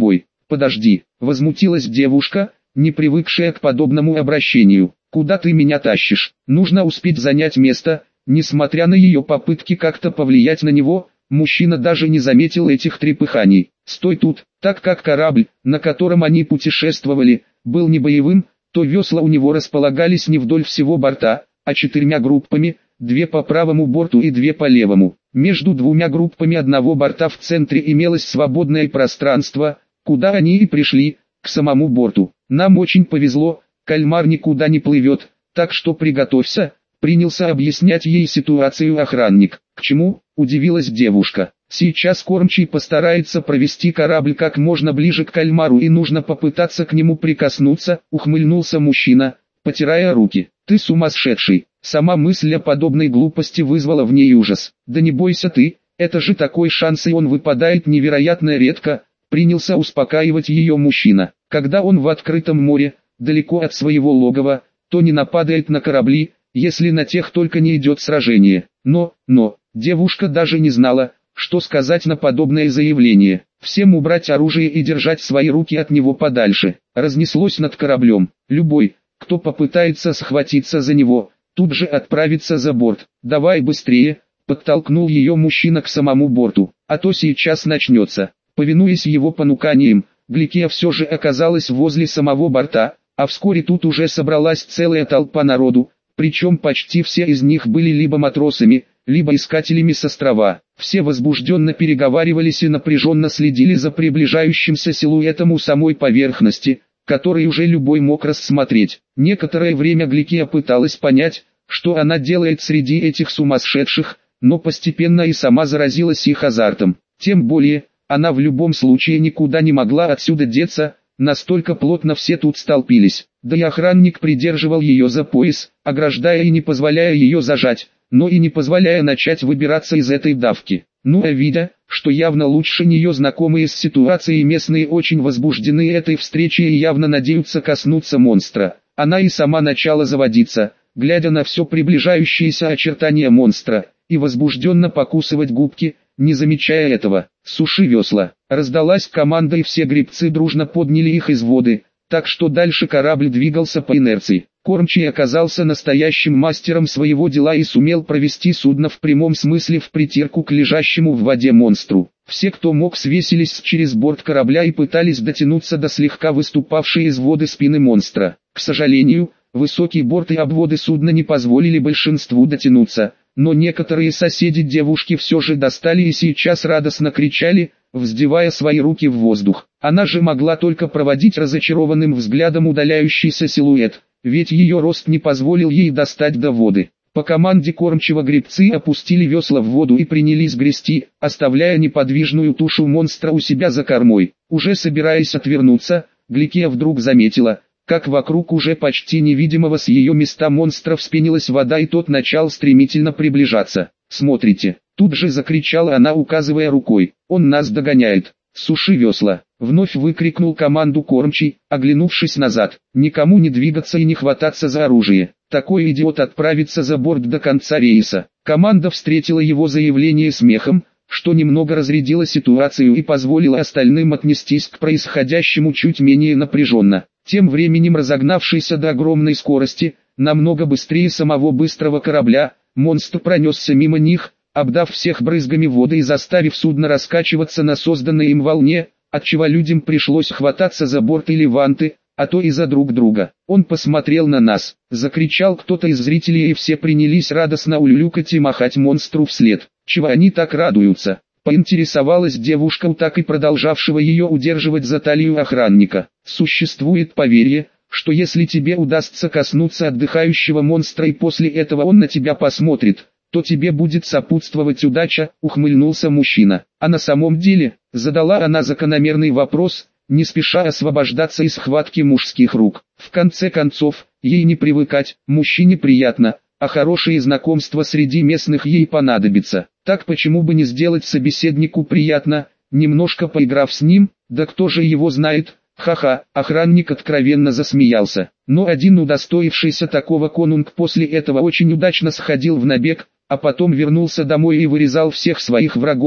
подожди, возмутилась девушка, не привыкшая к подобному обращению. Куда ты меня тащишь? Нужно успеть занять место. Несмотря на ее попытки как-то повлиять на него, мужчина даже не заметил этих трепыханий. Стой тут, так как корабль, на котором они путешествовали, был не боевым, то весла у него располагались не вдоль всего борта, а четырьмя группами, две по правому борту и две по левому. Между двумя группами одного борта в центре имелось свободное пространство, куда они и пришли, к самому борту. Нам очень повезло, кальмар никуда не плывет, так что приготовься, принялся объяснять ей ситуацию охранник. К чему, удивилась девушка. Сейчас кормчий постарается провести корабль как можно ближе к кальмару и нужно попытаться к нему прикоснуться, ухмыльнулся мужчина, потирая руки. Ты сумасшедший. Сама мысль о подобной глупости вызвала в ней ужас. Да не бойся ты, это же такой шанс и он выпадает невероятно редко, принялся успокаивать ее мужчина. Когда он в открытом море, далеко от своего логова, то не нападает на корабли, если на тех только не идет сражение. Но, но, девушка даже не знала, что сказать на подобное заявление. Всем убрать оружие и держать свои руки от него подальше. Разнеслось над кораблем. Любой, кто попытается схватиться за него, тут же отправиться за борт. Давай быстрее, подтолкнул ее мужчина к самому борту, а то сейчас начнется. Повинуясь его понуканиям, Гликия все же оказалась возле самого борта, а вскоре тут уже собралась целая толпа народу, причем почти все из них были либо матросами, либо искателями с острова. Все возбужденно переговаривались и напряженно следили за приближающимся силуэтом у самой поверхности, который уже любой мог рассмотреть. Некоторое время Гликия пыталась понять, что она делает среди этих сумасшедших, но постепенно и сама заразилась их азартом. Тем более, она в любом случае никуда не могла отсюда деться, настолько плотно все тут столпились. Да и охранник придерживал ее за пояс, ограждая и не позволяя ее зажать, но и не позволяя начать выбираться из этой давки. Ну а видя, что явно лучше нее знакомые с ситуацией местные очень возбуждены этой встречей и явно надеются коснуться монстра, она и сама начала заводиться, глядя на все приближающиеся очертания монстра, и возбужденно покусывать губки, не замечая этого. «Суши весла!» Раздалась команда и все гребцы дружно подняли их из воды, так что дальше корабль двигался по инерции. Кормчий оказался настоящим мастером своего дела и сумел провести судно в прямом смысле в притирку к лежащему в воде монстру. Все, кто мог, свесились через борт корабля и пытались дотянуться до слегка выступавшей из воды спины монстра. К сожалению, высокий борт и обводы судна не позволили большинству дотянуться, но некоторые соседи девушки все же достали и сейчас радостно кричали, вздевая свои руки в воздух. Она же могла только проводить разочарованным взглядом удаляющийся силуэт, ведь ее рост не позволил ей достать до воды. По команде кормчего гребцы опустили весла в воду и принялись грести, оставляя неподвижную тушу монстра у себя за кормой. Уже собираясь отвернуться, Гликия вдруг заметила, как вокруг уже почти невидимого с ее места монстра вспенилась вода и тот начал стремительно приближаться. «Смотрите!» Тут же закричала она, указывая рукой. «Он нас догоняет! Суши весла!» Вновь выкрикнул команду кормчий, оглянувшись назад. Никому не двигаться и не хвататься за оружие. Такой идиот отправится за борт до конца рейса. Команда встретила его заявление смехом, что немного разрядило ситуацию и позволило остальным отнестись к происходящему чуть менее напряженно. Тем временем разогнавшийся до огромной скорости, намного быстрее самого быстрого корабля, монстр пронесся мимо них, обдав всех брызгами воды и заставив судно раскачиваться на созданной им волне, отчего людям пришлось хвататься за борт или ванты, а то и за друг друга. Он посмотрел на нас, закричал кто-то из зрителей и все принялись радостно улюлюкать и махать монстру вслед. Чего они так радуются? Поинтересовалась девушка у так и продолжавшего ее удерживать за талию охранника. Существует поверье, что если тебе удастся коснуться отдыхающего монстра и после этого он на тебя посмотрит, то тебе будет сопутствовать удача, ухмыльнулся мужчина. А на самом деле, задала она закономерный вопрос, не спеша освобождаться из схватки мужских рук. В конце концов, ей не привыкать, мужчине приятно, а хорошие знакомства среди местных ей понадобится. Так почему бы не сделать собеседнику приятно, немножко поиграв с ним, да кто же его знает, ха-ха, охранник откровенно засмеялся. Но один удостоившийся такого конунг после этого очень удачно сходил в набег, а потом вернулся домой и вырезал всех своих врагов,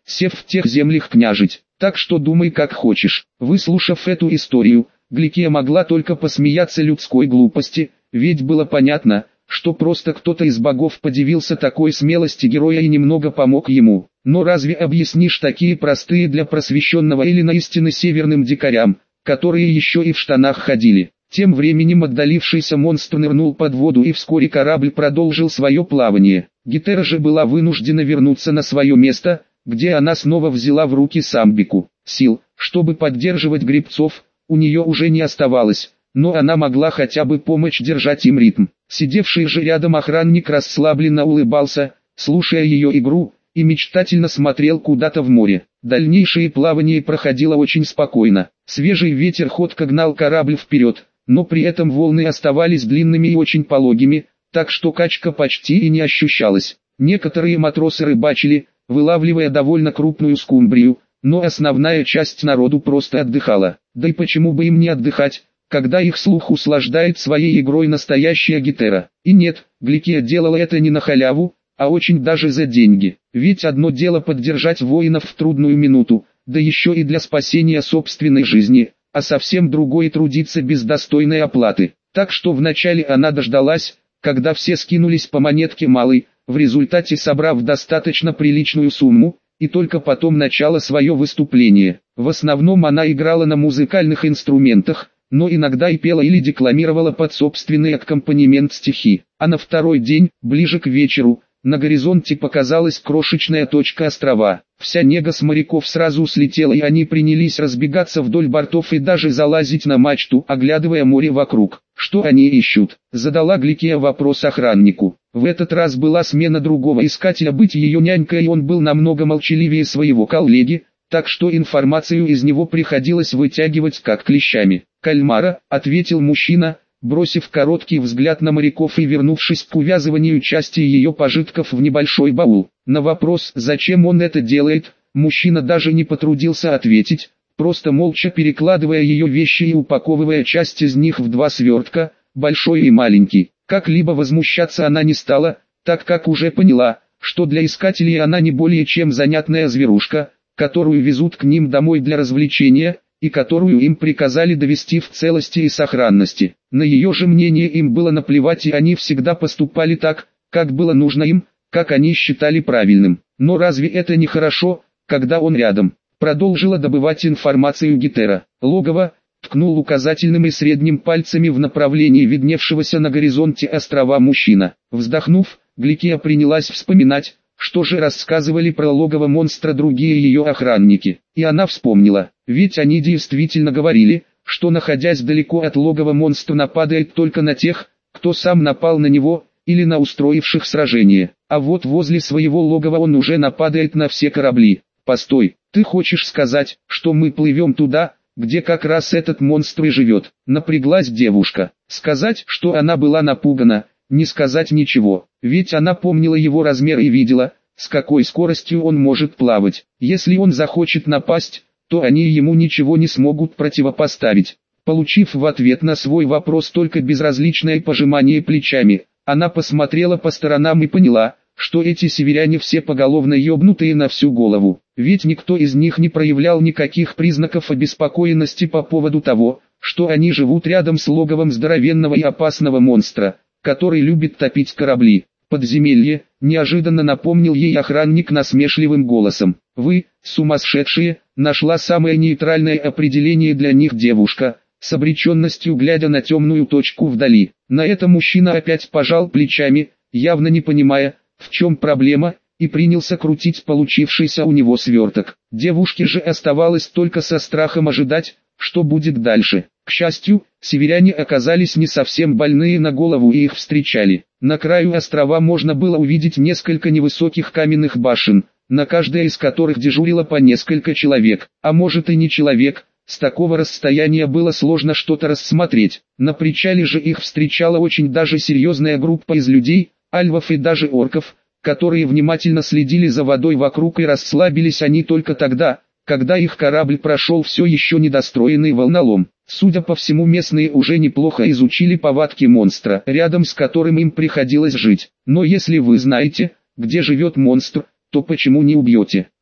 сев в тех землях княжить. Так что думай как хочешь. Выслушав эту историю, Гликия могла только посмеяться людской глупости, ведь было понятно, что просто кто-то из богов подивился такой смелости героя и немного помог ему. Но разве объяснишь такие простые для просвещенного или наистины северным дикарям, которые еще и в штанах ходили? Тем временем отдалившийся монстр нырнул под воду, и вскоре корабль продолжил свое плавание. Гетера же была вынуждена вернуться на свое место, где она снова взяла в руки самбику. Сил, чтобы поддерживать гребцов, у нее уже не оставалось, но она могла хотя бы помочь держать им ритм. Сидевший же рядом охранник расслабленно улыбался, слушая ее игру, и мечтательно смотрел куда-то в море. Дальнейшее плавание проходило очень спокойно. Свежий ветер ходко гнал корабль вперед, но при этом волны оставались длинными и очень пологими, так что качка почти и не ощущалась. Некоторые матросы рыбачили, вылавливая довольно крупную скумбрию, но основная часть народу просто отдыхала. Да и почему бы им не отдыхать, когда их слух услаждает своей игрой настоящая гитара? И нет, Гликия делала это не на халяву, а очень даже за деньги. Ведь одно дело поддержать воинов в трудную минуту, да еще и для спасения собственной жизни, а совсем другое трудиться без достойной оплаты. Так что вначале она дождалась, когда все скинулись по монетке малой, в результате собрав достаточно приличную сумму, и только потом начала свое выступление. В основном она играла на музыкальных инструментах, но иногда и пела или декламировала под собственный аккомпанемент стихи. А на второй день, ближе к вечеру, на горизонте показалась крошечная точка острова. Вся нега с моряков сразу слетела, и они принялись разбегаться вдоль бортов и даже залазить на мачту, оглядывая море вокруг. «Что они ищут?» — задала Гликия вопрос охраннику. В этот раз была смена другого искателя быть ее нянькой, и он был намного молчаливее своего коллеги, так что информацию из него приходилось вытягивать как клещами. «Кальмара», — ответил мужчина, бросив короткий взгляд на моряков и вернувшись к увязыванию части ее пожитков в небольшой баул. На вопрос, зачем он это делает, мужчина даже не потрудился ответить, просто молча перекладывая ее вещи и упаковывая часть из них в два свертка, большой и маленький. Как-либо возмущаться она не стала, так как уже поняла, что для искателей она не более чем занятная зверушка, которую везут к ним домой для развлечения, и которую им приказали довести в целости и сохранности. На ее же мнение им было наплевать, и они всегда поступали так, как было нужно им, как они считали правильным. Но разве это не хорошо, когда он рядом? Продолжила добывать информацию Гетера. Логово, ткнул указательным и средним пальцами в направлении видневшегося на горизонте острова мужчина. Вздохнув, Гликия принялась вспоминать, что же рассказывали про логово монстра другие ее охранники. И она вспомнила, ведь они действительно говорили, что находясь далеко от логова монстр нападает только на тех, кто сам напал на него, или на устроивших сражение. А вот возле своего логова он уже нападает на все корабли. «Постой, ты хочешь сказать, что мы плывем туда, где как раз этот монстр и живет?» Напряглась девушка. Сказать, что она была напугана, не сказать ничего, ведь она помнила его размер и видела, с какой скоростью он может плавать. Если он захочет напасть, то они ему ничего не смогут противопоставить. Получив в ответ на свой вопрос только безразличное пожимание плечами, она посмотрела по сторонам и поняла, что эти северяне все поголовно ебнутые на всю голову. Ведь никто из них не проявлял никаких признаков обеспокоенности по поводу того, что они живут рядом с логовом здоровенного и опасного монстра, который любит топить корабли. «Подземелье», — неожиданно напомнил ей охранник насмешливым голосом. «Вы, сумасшедшие», — нашла самое нейтральное определение для них девушка, с обреченностью глядя на темную точку вдали. На это мужчина опять пожал плечами, явно не понимая, в чем проблема, и принялся крутить получившийся у него сверток. Девушке же оставалось только со страхом ожидать, что будет дальше. К счастью, северяне оказались не совсем больные на голову и их встречали. На краю острова можно было увидеть несколько невысоких каменных башен, на каждой из которых дежурило по несколько человек, а может и не человек. С такого расстояния было сложно что-то рассмотреть. На причале же их встречала очень даже серьезная группа из людей, альвов и даже орков, которые внимательно следили за водой вокруг, и расслабились они только тогда, когда их корабль прошел все еще недостроенный волнолом. Судя по всему, местные уже неплохо изучили повадки монстра, рядом с которым им приходилось жить. Но если вы знаете, где живет монстр, то почему не убьете?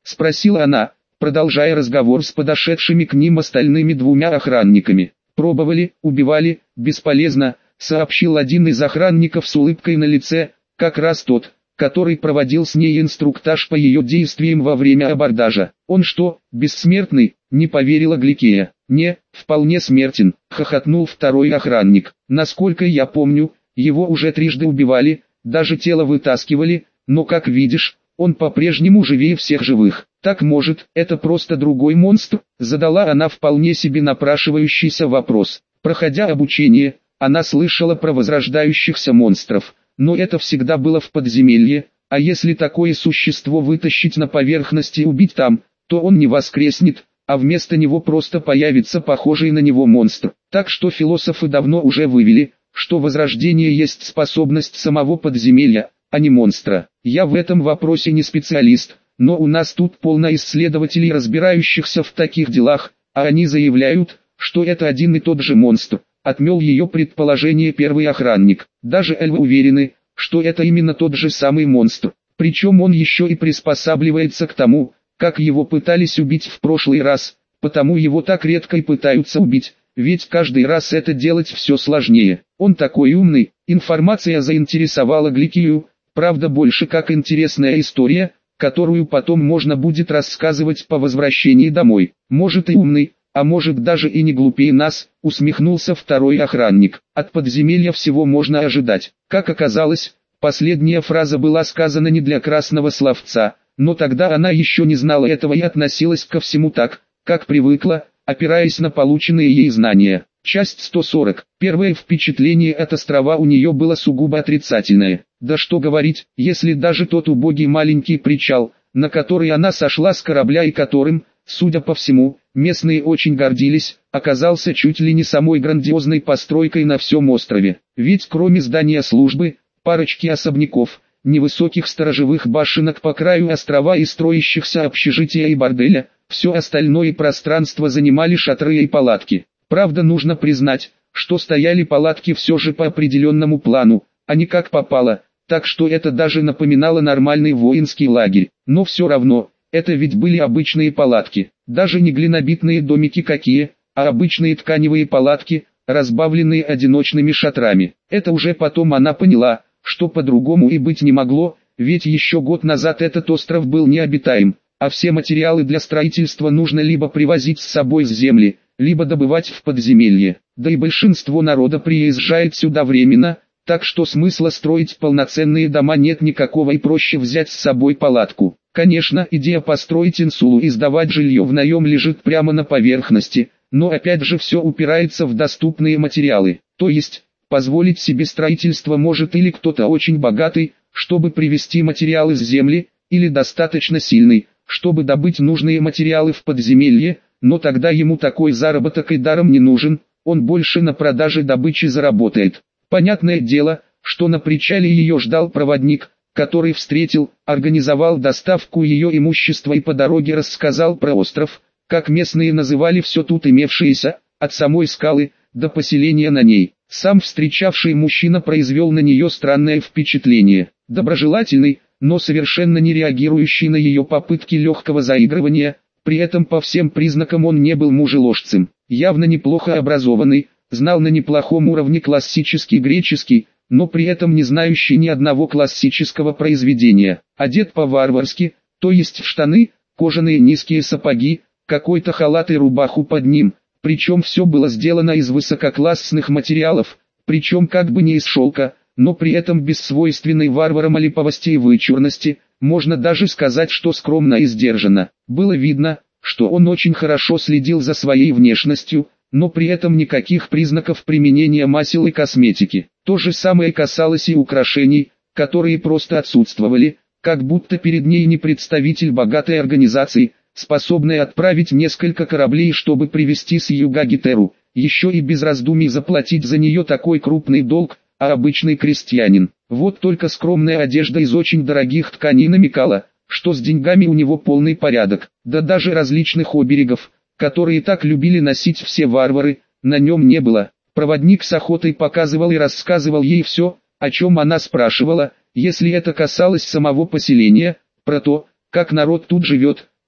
спросила она, продолжая разговор с подошедшими к ним остальными двумя охранниками. «Пробовали, убивали, бесполезно», сообщил один из охранников с улыбкой на лице, как раз тот, который проводил с ней инструктаж по ее действиям во время абордажа. «Он что, бессмертный?» — не поверила Гликея. «Не, вполне смертен», — хохотнул второй охранник. «Насколько я помню, его уже трижды убивали, даже тело вытаскивали, но, как видишь, он по-прежнему живее всех живых». «Так может, это просто другой монстр?» — задала она вполне себе напрашивающийся вопрос. Проходя обучение, она слышала про возрождающихся монстров, но это всегда было в подземелье, а если такое существо вытащить на поверхность и убить там, то он не воскреснет, а вместо него просто появится похожий на него монстр. Так что философы давно уже вывели, что возрождение есть способность самого подземелья, а не монстра. Я в этом вопросе не специалист, но у нас тут полно исследователей, разбирающихся в таких делах, а они заявляют, что это один и тот же монстр. Отмел ее предположение первый охранник. Даже эльвы уверены, что это именно тот же самый монстр. Причем он еще и приспосабливается к тому, как его пытались убить в прошлый раз, потому его так редко и пытаются убить, ведь каждый раз это делать все сложнее. Он такой умный. Информация заинтересовала Гликию, правда больше как интересная история, которую потом можно будет рассказывать по возвращении домой. Может и умный, а может даже и не глупее нас, усмехнулся второй охранник. От подземелья всего можно ожидать. Как оказалось, последняя фраза была сказана не для красного словца, но тогда она еще не знала этого и относилась ко всему так, как привыкла, опираясь на полученные ей знания. Часть сто сорок. Первое впечатление от острова у нее было сугубо отрицательное. Да что говорить, если даже тот убогий маленький причал, на который она сошла с корабля и которым, судя по всему, местные очень гордились, оказался чуть ли не самой грандиозной постройкой на всем острове. Ведь кроме здания службы, парочки особняков, невысоких сторожевых башенок по краю острова и строящихся общежития и борделя, все остальное пространство занимали шатры и палатки. Правда, нужно признать, что стояли палатки все же по определенному плану, а не как попало, так что это даже напоминало нормальный воинский лагерь. Но все равно, это ведь были обычные палатки, даже не глинобитные домики какие, а обычные тканевые палатки, разбавленные одиночными шатрами. Это уже потом она поняла, что по-другому и быть не могло, ведь еще год назад этот остров был необитаем, а все материалы для строительства нужно либо привозить с собой с земли, либо добывать в подземелье. Да и большинство народа приезжает сюда временно, так что смысла строить полноценные дома нет никакого и проще взять с собой палатку. Конечно, идея построить инсулу и сдавать жилье в наем лежит прямо на поверхности, но опять же все упирается в доступные материалы. То есть, позволить себе строительство может или кто-то очень богатый, чтобы привезти материалы с земли, или достаточно сильный, чтобы добыть нужные материалы в подземелье, но тогда ему такой заработок и даром не нужен, он больше на продаже добычи заработает. Понятное дело, что на причале ее ждал проводник, который встретил, организовал доставку ее имущества и по дороге рассказал про остров, как местные называли все тут имевшееся, от самой скалы до поселения на ней. Сам встречавший мужчина произвел на нее странное впечатление, доброжелательный, но совершенно не реагирующий на ее попытки легкого заигрывания. При этом по всем признакам он не был мужеложцем, явно неплохо образованный, знал на неплохом уровне классический греческий, но при этом не знающий ни одного классического произведения. Одет по-варварски, то есть в штаны, кожаные низкие сапоги, какой-то халат и рубаху под ним, причем все было сделано из высококлассных материалов, причем как бы не из шелка, но при этом без свойственной варварам олиповости и вычурности. Можно даже сказать, что скромно и сдержанно. Было видно, что он очень хорошо следил за своей внешностью, но при этом никаких признаков применения масел и косметики. То же самое касалось и украшений, которые просто отсутствовали, как будто перед ней не представитель богатой организации, способной отправить несколько кораблей, чтобы привезти с юга Гетеру, еще и без раздумий заплатить за нее такой крупный долг, а обычный крестьянин. Вот только скромная одежда из очень дорогих тканей намекала, что с деньгами у него полный порядок, да даже различных оберегов, которые так любили носить все варвары, на нем не было. Проводник с охотой показывал и рассказывал ей все, о чем она спрашивала, если это касалось самого поселения, про то, как народ тут живет,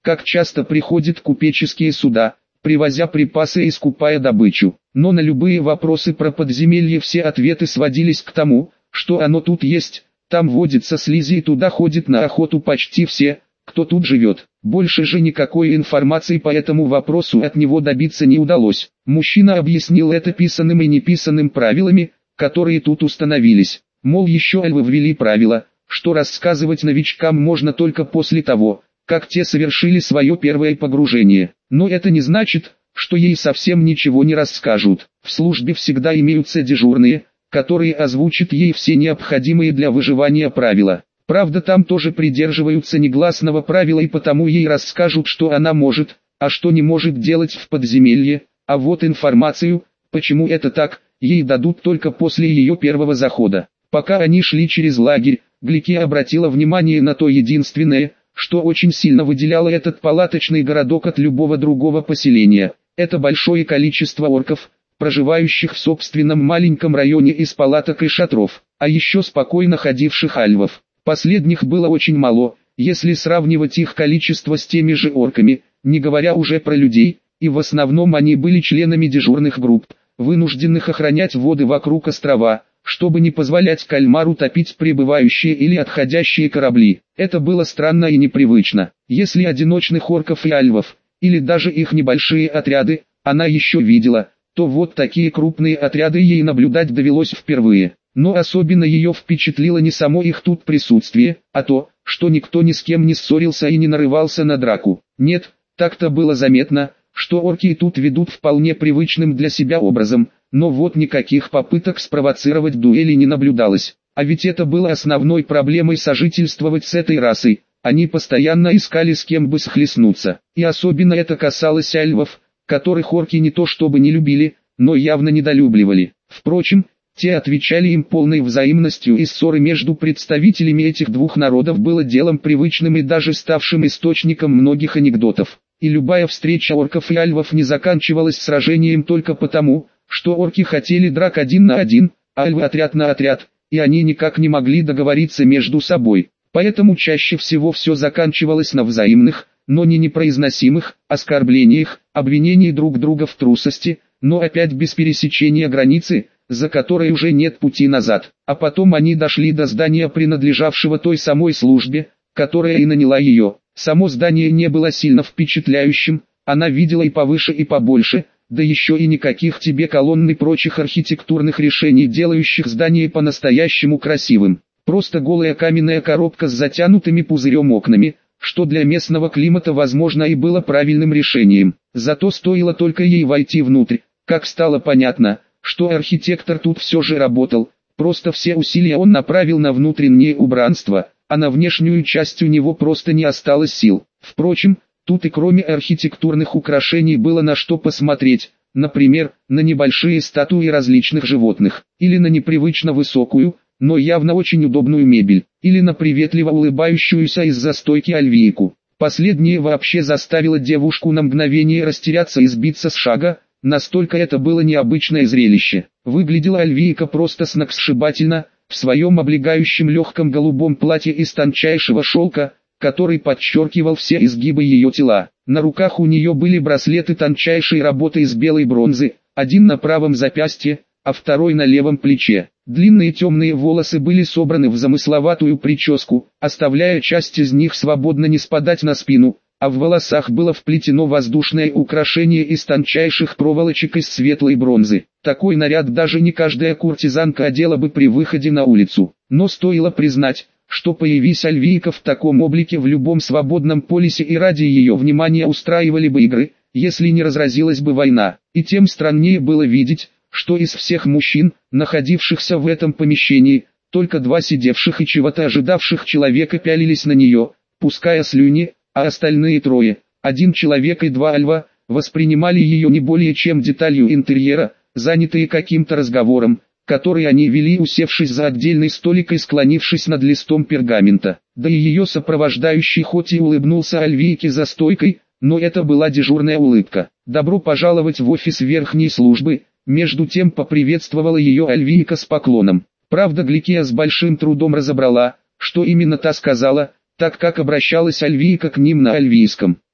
как часто приходят купеческие суда, привозя припасы и скупая добычу. Но на любые вопросы про подземелье все ответы сводились к тому, что оно тут есть, там водится слизи и туда ходит на охоту почти все, кто тут живет. Больше же никакой информации по этому вопросу от него добиться не удалось. Мужчина объяснил это писанным и неписанным правилами, которые тут установились. Мол, еще альвы ввели правило, что рассказывать новичкам можно только после того, как те совершили свое первое погружение. Но это не значит, что ей совсем ничего не расскажут. В службе всегда имеются дежурные, которые озвучат ей все необходимые для выживания правила. Правда, там тоже придерживаются негласного правила и потому ей расскажут, что она может, а что не может делать в подземелье, а вот информацию, почему это так, ей дадут только после ее первого захода. Пока они шли через лагерь, Гликия обратила внимание на то единственное, что очень сильно выделяло этот палаточный городок от любого другого поселения. Это большое количество орков, проживающих в собственном маленьком районе из палаток и шатров, а еще спокойно ходивших альвов. Последних было очень мало, если сравнивать их количество с теми же орками, не говоря уже про людей, и в основном они были членами дежурных групп, вынужденных охранять воды вокруг острова, чтобы не позволять кальмару топить прибывающие или отходящие корабли. Это было странно и непривычно. Если одиночных орков и альвов, или даже их небольшие отряды, она еще видела, то вот такие крупные отряды ей наблюдать довелось впервые. Но особенно ее впечатлило не само их тут присутствие, а то, что никто ни с кем не ссорился и не нарывался на драку. Нет, так-то было заметно, что орки и тут ведут вполне привычным для себя образом, но вот никаких попыток спровоцировать дуэли не наблюдалось. А ведь это было основной проблемой сожительствовать с этой расой, они постоянно искали с кем бы схлестнуться. И особенно это касалось альвов, которых орки не то чтобы не любили, но явно недолюбливали. Впрочем, те отвечали им полной взаимностью, и ссоры между представителями этих двух народов было делом привычным и даже ставшим источником многих анекдотов. И любая встреча орков и альвов не заканчивалась сражением только потому, что орки хотели драк один на один, а альвы отряд на отряд, и они никак не могли договориться между собой. Поэтому чаще всего все заканчивалось на взаимных, но не непроизносимых, оскорблениях, обвинений друг друга в трусости, но опять без пересечения границы, за которой уже нет пути назад. А потом они дошли до здания, принадлежавшего той самой службе, которая и наняла ее. Само здание не было сильно впечатляющим, она видела и повыше и побольше, да еще и никаких тебе колонн и прочих архитектурных решений, делающих здание по-настоящему красивым. Просто голая каменная коробка с затянутыми пузырем окнами, что для местного климата возможно и было правильным решением. Зато стоило только ей войти внутрь, как стало понятно, что архитектор тут все же работал, просто все усилия он направил на внутреннее убранство, а на внешнюю часть у него просто не осталось сил. Впрочем, тут и кроме архитектурных украшений было на что посмотреть, например, на небольшие статуи различных животных, или на непривычно высокую, но явно очень удобную мебель, или на приветливо улыбающуюся из-за стойки альвийку. Последнее вообще заставило девушку на мгновение растеряться и сбиться с шага, настолько это было необычное зрелище. Выглядела альвийка просто сногсшибательно, в своем облегающем легком голубом платье из тончайшего шелка, который подчеркивал все изгибы ее тела. На руках у нее были браслеты тончайшей работы из белой бронзы, один на правом запястье, а второй на левом плече. Длинные темные волосы были собраны в замысловатую прическу, оставляя часть из них свободно не спадать на спину, а в волосах было вплетено воздушное украшение из тончайших проволочек из светлой бронзы. Такой наряд даже не каждая куртизанка одела бы при выходе на улицу. Но стоило признать, что появись альвийка в таком облике в любом свободном полисе и ради ее внимания устраивали бы игры, если не разразилась бы война. И тем страннее было видеть, что из всех мужчин, находившихся в этом помещении, только два сидевших и чего-то ожидавших человека пялились на нее, пуская слюни, а остальные трое, один человек и два альва, воспринимали ее не более чем деталью интерьера, занятые каким-то разговором, который они вели, усевшись за отдельный столик и склонившись над листом пергамента. Да и ее сопровождающий хоть и улыбнулся альвийке за стойкой, но это была дежурная улыбка. «Добро пожаловать в офис верхней службы», между тем поприветствовала ее альвийка с поклоном. Правда, Гликия с большим трудом разобрала, что именно та сказала, так как обращалась альвийка к ним на альвийском.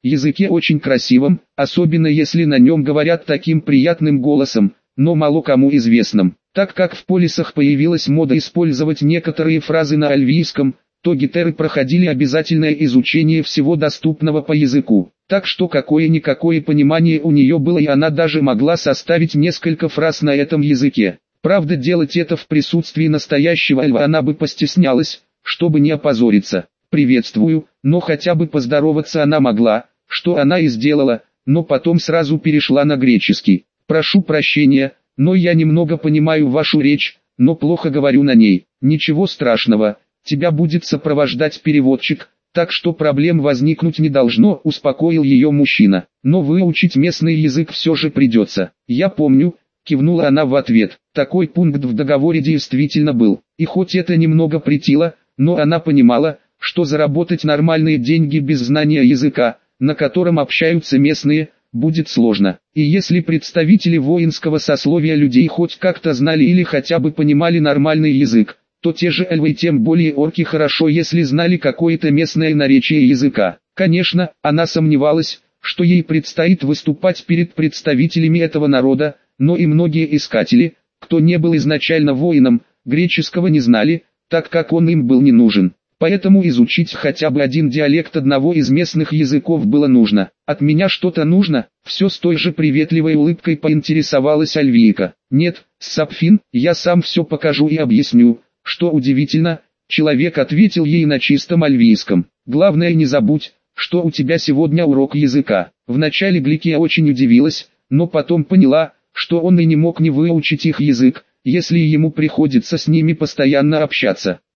языке очень красивом, особенно если на нем говорят таким приятным голосом, но мало кому известным. Так как в полисах появилась мода использовать некоторые фразы на альвийском, то гетеры проходили обязательное изучение всего доступного по языку. Так что какое-никакое понимание у нее было, и она даже могла составить несколько фраз на этом языке. Правда, делать это в присутствии настоящего альва она бы постеснялась, чтобы не опозориться. «Приветствую», но хотя бы поздороваться она могла, что она и сделала, но потом сразу перешла на греческий. «Прошу прощения, но я немного понимаю вашу речь, но плохо говорю на ней. Ничего страшного, тебя будет сопровождать переводчик, так что проблем возникнуть не должно», — успокоил ее мужчина. «Но выучить местный язык все же придется». «Я помню», — кивнула она в ответ. Такой пункт в договоре действительно был. И хоть это немного претило, но она понимала, что заработать нормальные деньги без знания языка, на котором общаются местные, будет сложно. И если представители воинского сословия людей хоть как-то знали или хотя бы понимали нормальный язык, то те же эльвы и тем более орки хорошо, если знали какое-то местное наречие языка. Конечно, она сомневалась, что ей предстоит выступать перед представителями этого народа, но и многие искатели, кто не был изначально воином, греческого не знали, так как он им был не нужен. Поэтому изучить хотя бы один диалект одного из местных языков было нужно. «От меня что-то нужно?» — все с той же приветливой улыбкой поинтересовалась Альвийка. «Нет, Сапфин, я сам все покажу и объясню». Что удивительно, человек ответил ей на чистом альвийском. «Главное, не забудь, что у тебя сегодня урок языка». Вначале Гликия очень удивилась, но потом поняла, что он и не мог не выучить их язык, если ему приходится с ними постоянно общаться.